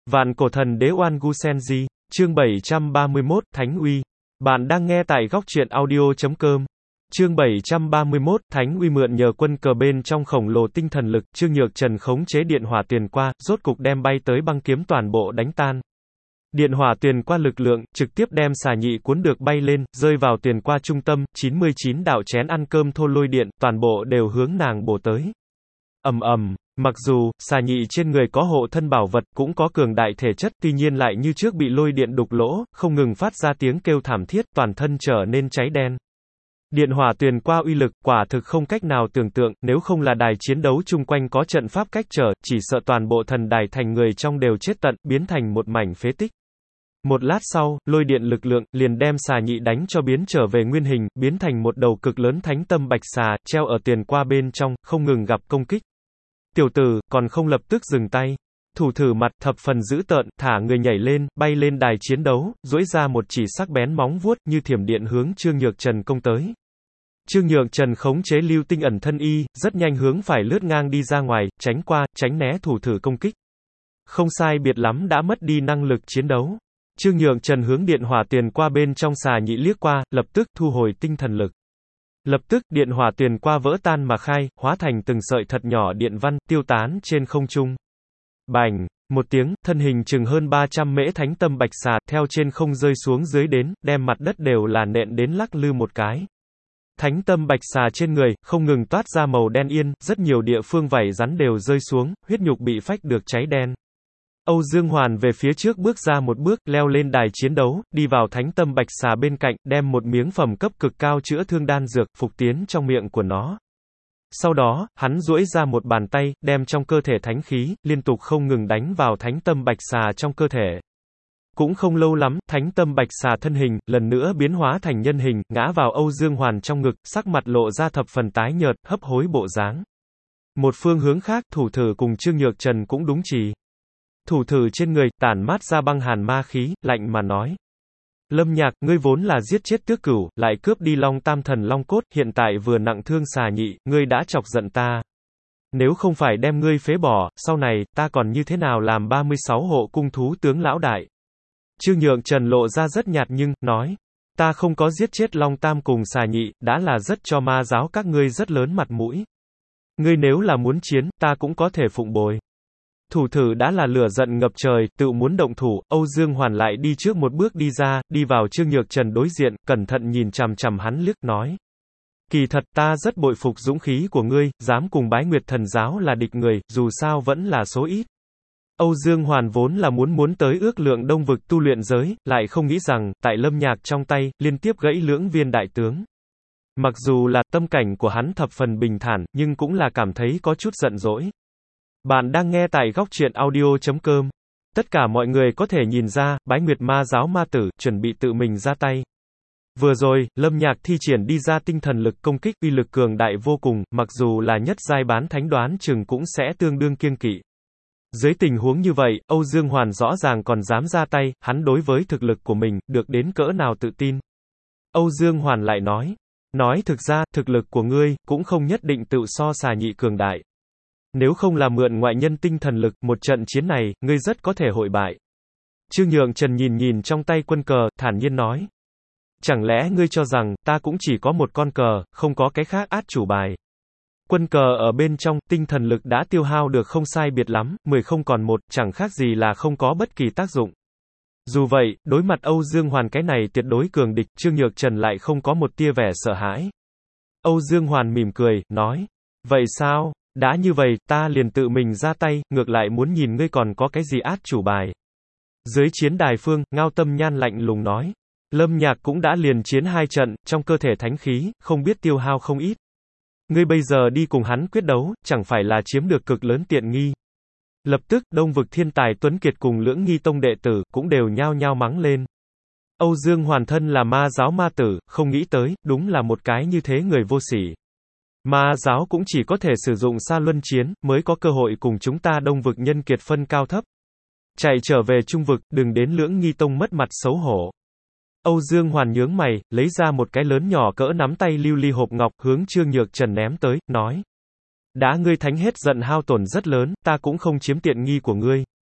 Vạn cổ thần đế Oan Gu Senji, chương 731, Thánh uy. Bạn đang nghe tại góc truyện audio.com. Chương 731, Thánh uy mượn nhờ quân cờ bên trong khổng lồ tinh thần lực, Trương Nhược Trần khống chế điện hỏa tuyền qua, rốt cục đem bay tới băng kiếm toàn bộ đánh tan. Điện hỏa tuyền qua lực lượng, trực tiếp đem xà nhị cuốn được bay lên, rơi vào tuyền qua trung tâm, 99 đạo chén ăn cơm thô lôi điện, toàn bộ đều hướng nàng bổ tới. Ầm ầm. Mặc dù, xà nhị trên người có hộ thân bảo vật, cũng có cường đại thể chất, tuy nhiên lại như trước bị lôi điện đục lỗ, không ngừng phát ra tiếng kêu thảm thiết, toàn thân trở nên cháy đen. Điện hỏa tuyền qua uy lực, quả thực không cách nào tưởng tượng, nếu không là đài chiến đấu chung quanh có trận pháp cách trở, chỉ sợ toàn bộ thần đài thành người trong đều chết tận, biến thành một mảnh phế tích. Một lát sau, lôi điện lực lượng, liền đem xà nhị đánh cho biến trở về nguyên hình, biến thành một đầu cực lớn thánh tâm bạch xà, treo ở tuyền qua bên trong, không ngừng gặp công kích. Tiểu tử, còn không lập tức dừng tay. Thủ thử mặt, thập phần dữ tợn, thả người nhảy lên, bay lên đài chiến đấu, duỗi ra một chỉ sắc bén móng vuốt, như thiểm điện hướng Trương Nhược Trần công tới. Trương Nhược Trần khống chế lưu tinh ẩn thân y, rất nhanh hướng phải lướt ngang đi ra ngoài, tránh qua, tránh né thủ thử công kích. Không sai biệt lắm đã mất đi năng lực chiến đấu. Trương Nhược Trần hướng điện hỏa tuyền qua bên trong xà nhị liếc qua, lập tức thu hồi tinh thần lực. Lập tức, điện hỏa tuyền qua vỡ tan mà khai, hóa thành từng sợi thật nhỏ điện văn, tiêu tán trên không trung. Bành! Một tiếng, thân hình chừng hơn 300 mễ thánh tâm bạch xà, theo trên không rơi xuống dưới đến, đem mặt đất đều là nện đến lắc lư một cái. Thánh tâm bạch xà trên người, không ngừng toát ra màu đen yên, rất nhiều địa phương vảy rắn đều rơi xuống, huyết nhục bị phách được cháy đen. Âu Dương Hoàn về phía trước bước ra một bước, leo lên đài chiến đấu, đi vào thánh tâm bạch xà bên cạnh, đem một miếng phẩm cấp cực cao chữa thương đan dược, phục tiến trong miệng của nó. Sau đó, hắn duỗi ra một bàn tay, đem trong cơ thể thánh khí, liên tục không ngừng đánh vào thánh tâm bạch xà trong cơ thể. Cũng không lâu lắm, thánh tâm bạch xà thân hình, lần nữa biến hóa thành nhân hình, ngã vào Âu Dương Hoàn trong ngực, sắc mặt lộ ra thập phần tái nhợt, hấp hối bộ dáng. Một phương hướng khác, thủ thử cùng Trương Nhược Trần cũng đúng chỉ. Thủ thử trên người, tản mát ra băng hàn ma khí, lạnh mà nói. Lâm Nhạc, ngươi vốn là giết chết Tước Cửu, lại cướp đi Long Tam Thần Long Cốt, hiện tại vừa nặng thương xà nhị, ngươi đã chọc giận ta. Nếu không phải đem ngươi phế bỏ, sau này, ta còn như thế nào làm 36 hộ cung thú tướng lão đại. Trương Nhược Trần lộ ra rất nhạt nhưng, nói. Ta không có giết chết Long Tam cùng xà nhị, đã là rất cho ma giáo các ngươi rất lớn mặt mũi. Ngươi nếu là muốn chiến, ta cũng có thể phụng bồi. Thủ thử đã là lửa giận ngập trời, tự muốn động thủ, Âu Dương Hoàn lại đi trước một bước đi ra, đi vào Trương Nhược Trần đối diện, cẩn thận nhìn chằm chằm hắn liếc, nói. Kỳ thật ta rất bội phục dũng khí của ngươi, dám cùng Bái Nguyệt Thần Giáo là địch người, dù sao vẫn là số ít. Âu Dương Hoàn vốn là muốn tới ước lượng Đông vực tu luyện giới, lại không nghĩ rằng, tại Lâm Nhạc trong tay, liên tiếp gãy lưỡng viên đại tướng. Mặc dù là tâm cảnh của hắn thập phần bình thản, nhưng cũng là cảm thấy có chút giận dỗi. Bạn đang nghe tại góc truyện audio.com. Tất cả mọi người có thể nhìn ra, Bái Nguyệt ma giáo ma tử, chuẩn bị tự mình ra tay. Vừa rồi, Lâm Nhạc thi triển đi ra tinh thần lực công kích, uy lực cường đại vô cùng, mặc dù là nhất giai bán thánh đoán chừng cũng sẽ tương đương kiêng kỵ. Dưới tình huống như vậy, Âu Dương Hoàn rõ ràng còn dám ra tay, hắn đối với thực lực của mình, được đến cỡ nào tự tin. Âu Dương Hoàn lại nói thực ra, thực lực của ngươi, cũng không nhất định tự so xà nhị cường đại. Nếu không là mượn ngoại nhân tinh thần lực, một trận chiến này, ngươi rất có thể hội bại. Trương Nhược Trần nhìn trong tay quân cờ, thản nhiên nói. Chẳng lẽ ngươi cho rằng, ta cũng chỉ có một con cờ, không có cái khác át chủ bài. Quân cờ ở bên trong, tinh thần lực đã tiêu hao được không sai biệt lắm, 10 không còn 1, chẳng khác gì là không có bất kỳ tác dụng. Dù vậy, đối mặt Âu Dương Hoàn cái này tuyệt đối cường địch, Trương Nhược Trần lại không có một tia vẻ sợ hãi. Âu Dương Hoàn mỉm cười, nói. Vậy sao? Đã như vậy, ta liền tự mình ra tay, ngược lại muốn nhìn ngươi còn có cái gì át chủ bài. Dưới chiến đài phương, Ngao Tâm Nhan lạnh lùng nói. Lâm Nhạc cũng đã liền chiến 2 trận, trong cơ thể thánh khí, không biết tiêu hao không ít. Ngươi bây giờ đi cùng hắn quyết đấu, chẳng phải là chiếm được cực lớn tiện nghi. Lập tức, Đông vực thiên tài Tuấn Kiệt cùng Lưỡng Nghi Tông đệ tử, cũng đều nhao nhao mắng lên. Âu Dương Hoàn thân là ma giáo ma tử, không nghĩ tới, đúng là một cái như thế người vô sỉ. Ma giáo cũng chỉ có thể sử dụng sa luân chiến, mới có cơ hội cùng chúng ta Đông vực nhân kiệt phân cao thấp. Chạy trở về Trung vực, đừng đến Lưỡng Nghi Tông mất mặt xấu hổ. Âu Dương Hoàn nhướng mày, lấy ra một cái lớn nhỏ cỡ nắm tay lưu ly hộp ngọc, hướng Trương Nhược Trần ném tới, nói. Đã ngươi thánh hết giận hao tổn rất lớn, ta cũng không chiếm tiện nghi của ngươi.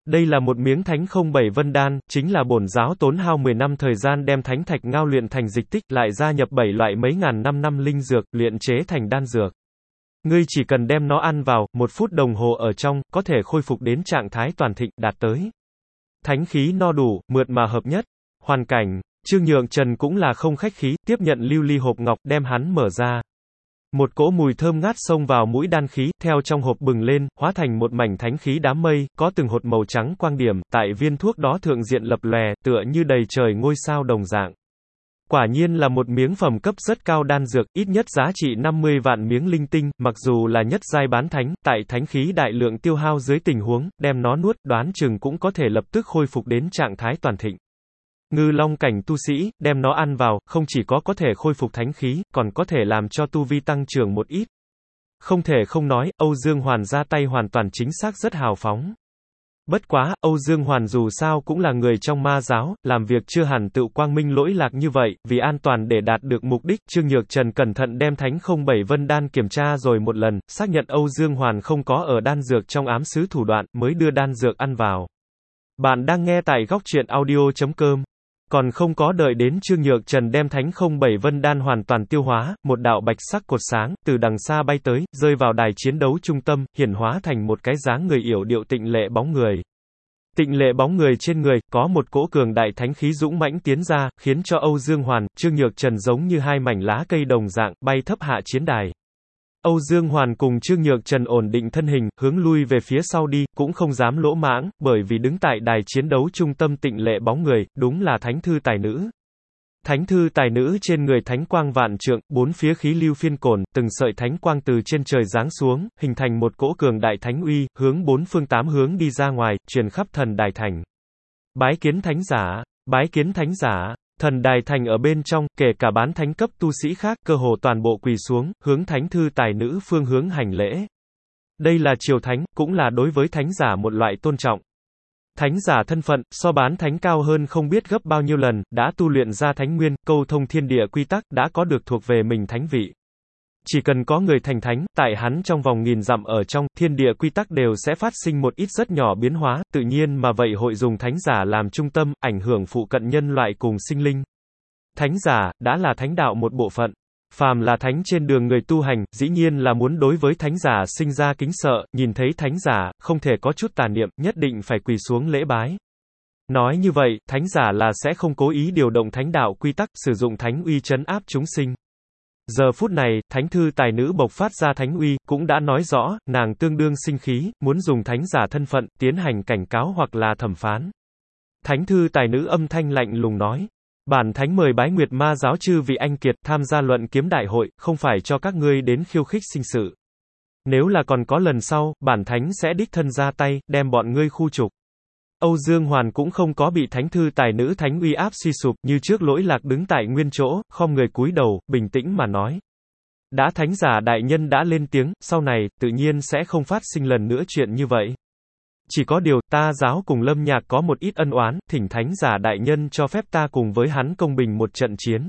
Đây là một miếng thánh không bảy vân đan, chính là bổn giáo tốn hao 10 năm thời gian đem thánh thạch ngao luyện thành dịch tích, lại gia nhập 7 loại mấy ngàn năm linh dược, luyện chế thành đan dược. Ngươi chỉ cần đem nó ăn vào, 1 phút đồng hồ ở trong, có thể khôi phục đến trạng thái toàn thịnh, đạt tới thánh khí no đủ, mượt mà hợp nhất. Hoàn cảnh, Trương Nhượng Trần cũng là không khách khí, tiếp nhận lưu ly hộp ngọc, đem hắn mở ra. Một cỗ mùi thơm ngát xông vào mũi đan khí, theo trong hộp bừng lên, hóa thành một mảnh thánh khí đám mây, có từng hột màu trắng quang điểm, tại viên thuốc đó thượng diện lập lòe, tựa như đầy trời ngôi sao đồng dạng. Quả nhiên là một miếng phẩm cấp rất cao đan dược, ít nhất giá trị 50 vạn miếng linh tinh, mặc dù là nhất giai bán thánh, tại thánh khí đại lượng tiêu hao dưới tình huống, đem nó nuốt, đoán chừng cũng có thể lập tức khôi phục đến trạng thái toàn thịnh. Ngư long cảnh tu sĩ, đem nó ăn vào, không chỉ có thể khôi phục thánh khí, còn có thể làm cho tu vi tăng trưởng một ít. Không thể không nói, Âu Dương Hoàn ra tay hoàn toàn chính xác rất hào phóng. Bất quá, Âu Dương Hoàn dù sao cũng là người trong ma giáo, làm việc chưa hẳn tự quang minh lỗi lạc như vậy, vì an toàn để đạt được mục đích, Trương Nhược Trần cẩn thận đem thánh không bảy vân đan kiểm tra rồi một lần, xác nhận Âu Dương Hoàn không có ở đan dược trong ám sứ thủ đoạn, mới đưa đan dược ăn vào. Bạn đang nghe tại góc truyện audio.com. Còn không có đợi đến Trương Nhược Trần đem thánh không bảy vân đan hoàn toàn tiêu hóa, một đạo bạch sắc cột sáng, từ đằng xa bay tới, rơi vào đài chiến đấu trung tâm, hiển hóa thành một cái dáng người yểu điệu tịnh lệ bóng người. Tịnh lệ bóng người trên người, có một cỗ cường đại thánh khí dũng mãnh tiến ra, khiến cho Âu Dương Hoàn, Trương Nhược Trần giống như hai mảnh lá cây đồng dạng, bay thấp hạ chiến đài. Âu Dương Hoàn cùng Trương Nhược Trần ổn định thân hình, hướng lui về phía sau đi, cũng không dám lỗ mãng, bởi vì đứng tại đài chiến đấu trung tâm tịnh lệ bóng người, đúng là thánh thư tài nữ. Thánh thư tài nữ trên người thánh quang vạn trượng, 4 phía khí lưu phiên cồn, từng sợi thánh quang từ trên trời giáng xuống, hình thành một cỗ cường đại thánh uy, hướng 4 phương 8 hướng đi ra ngoài, truyền khắp thần đài thành. Bái kiến thánh giả, bái kiến thánh giả. Thần đài thành ở bên trong, kể cả bán thánh cấp tu sĩ khác, cơ hồ toàn bộ quỳ xuống, hướng thánh thư tài nữ phương hướng hành lễ. Đây là triều thánh, cũng là đối với thánh giả một loại tôn trọng. Thánh giả thân phận, so bán thánh cao hơn không biết gấp bao nhiêu lần, đã tu luyện ra thánh nguyên, câu thông thiên địa quy tắc, đã có được thuộc về mình thánh vị. Chỉ cần có người thành thánh, tại hắn trong vòng nghìn dặm ở trong, thiên địa quy tắc đều sẽ phát sinh một ít rất nhỏ biến hóa, tự nhiên mà vậy hội dùng thánh giả làm trung tâm, ảnh hưởng phụ cận nhân loại cùng sinh linh. Thánh giả, đã là thánh đạo một bộ phận. Phàm là thánh trên đường người tu hành, dĩ nhiên là muốn đối với thánh giả sinh ra kính sợ, nhìn thấy thánh giả, không thể có chút tà niệm, nhất định phải quỳ xuống lễ bái. Nói như vậy, thánh giả là sẽ không cố ý điều động thánh đạo quy tắc, sử dụng thánh uy trấn áp chúng sinh. Giờ phút này, thánh thư tài nữ bộc phát ra thánh uy, cũng đã nói rõ, nàng tương đương sinh khí, muốn dùng thánh giả thân phận, tiến hành cảnh cáo hoặc là thẩm phán. Thánh thư tài nữ âm thanh lạnh lùng nói, bản thánh mời bái nguyệt ma giáo chư vị anh kiệt tham gia luận kiếm đại hội, không phải cho các ngươi đến khiêu khích sinh sự. Nếu là còn có lần sau, bản thánh sẽ đích thân ra tay, đem bọn ngươi khu trục. Âu Dương Hoàn cũng không có bị thánh thư tài nữ thánh uy áp suy sụp, như trước lỗi lạc đứng tại nguyên chỗ, khom người cúi đầu, bình tĩnh mà nói. Đã thánh giả đại nhân đã lên tiếng, sau này, tự nhiên sẽ không phát sinh lần nữa chuyện như vậy. Chỉ có điều, ta giáo cùng Lâm Nhạc có một ít ân oán, thỉnh thánh giả đại nhân cho phép ta cùng với hắn công bình một trận chiến.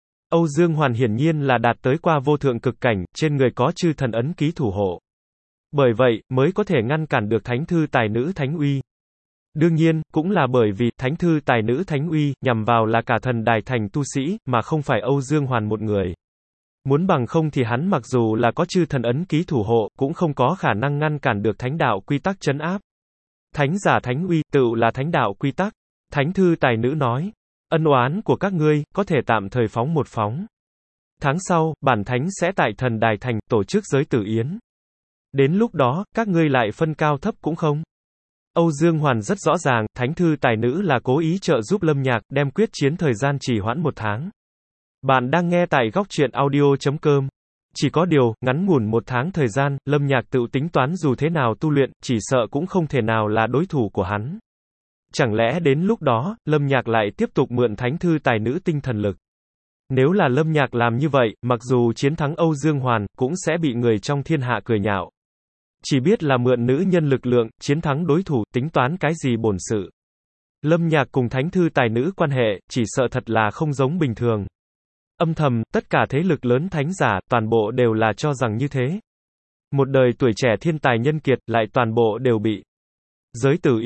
Âu Dương Hoàn hiển nhiên là đạt tới qua vô thượng cực cảnh, trên người có chư thần ấn ký thủ hộ. Bởi vậy, mới có thể ngăn cản được thánh thư tài nữ thánh uy. Đương nhiên, cũng là bởi vì, thánh thư tài nữ thánh uy, nhằm vào là cả thần đài thành tu sĩ, mà không phải Âu Dương Hoàn một người. Muốn bằng không thì hắn mặc dù là có chư thần ấn ký thủ hộ, cũng không có khả năng ngăn cản được thánh đạo quy tắc trấn áp. Thánh giả thánh uy, tựu là thánh đạo quy tắc. Thánh thư tài nữ nói, ân oán của các ngươi, có thể tạm thời phóng một phóng. Tháng sau, bản thánh sẽ tại thần đài thành, tổ chức giới tử yến. Đến lúc đó, các ngươi lại phân cao thấp cũng không. Âu Dương Hoàn rất rõ ràng, thánh thư tài nữ là cố ý trợ giúp Lâm Nhạc, đem quyết chiến thời gian trì hoãn 1 tháng. Bạn đang nghe tại góc truyện audio.com. Chỉ có điều, ngắn ngủn 1 tháng thời gian, Lâm Nhạc tự tính toán dù thế nào tu luyện, chỉ sợ cũng không thể nào là đối thủ của hắn. Chẳng lẽ đến lúc đó, Lâm Nhạc lại tiếp tục mượn thánh thư tài nữ tinh thần lực. Nếu là Lâm Nhạc làm như vậy, mặc dù chiến thắng Âu Dương Hoàn, cũng sẽ bị người trong thiên hạ cười nhạo. Chỉ biết là mượn nữ nhân lực lượng, chiến thắng đối thủ, tính toán cái gì bổn sự. Lâm Nhạc cùng thánh thư tài nữ quan hệ, chỉ sợ thật là không giống bình thường. Âm thầm, tất cả thế lực lớn thánh giả, toàn bộ đều là cho rằng như thế. Một đời tuổi trẻ thiên tài nhân kiệt, lại toàn bộ đều bị giới tử yến.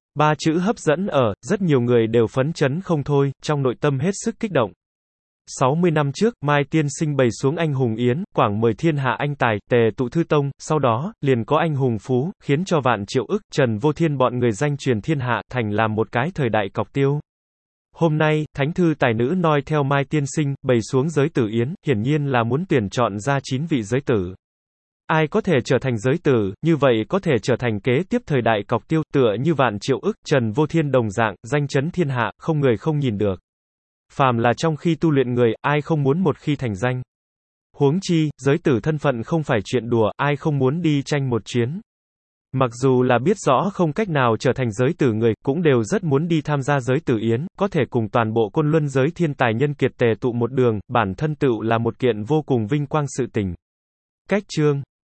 Ba chữ hấp dẫn rất nhiều người đều phấn chấn không thôi, trong nội tâm hết sức kích động. 60 năm trước, Mai Tiên Sinh bày xuống anh hùng yến, quảng mời thiên hạ anh tài, tề tụ thư tông, sau đó, liền có anh hùng phú, khiến cho vạn triệu ức, Trần Vô Thiên bọn người danh truyền thiên hạ, thành làm một cái thời đại cọc tiêu. Hôm nay, thánh thư tài nữ noi theo Mai Tiên Sinh, bày xuống giới tử yến, hiển nhiên là muốn tuyển chọn ra 9 vị giới tử. Ai có thể trở thành giới tử, như vậy có thể trở thành kế tiếp thời đại cọc tiêu, tựa như vạn triệu ức, Trần Vô Thiên đồng dạng, danh chấn thiên hạ, không người không nhìn được. Phàm là trong khi tu luyện người, ai không muốn một khi thành danh. Huống chi, giới tử thân phận không phải chuyện đùa, ai không muốn đi tranh một chuyến. Mặc dù là biết rõ không cách nào trở thành giới tử người, cũng đều rất muốn đi tham gia giới tử yến, có thể cùng toàn bộ côn luân giới thiên tài nhân kiệt tề tụ một đường, bản thân tựu là một kiện vô cùng vinh quang sự tình. Cách chương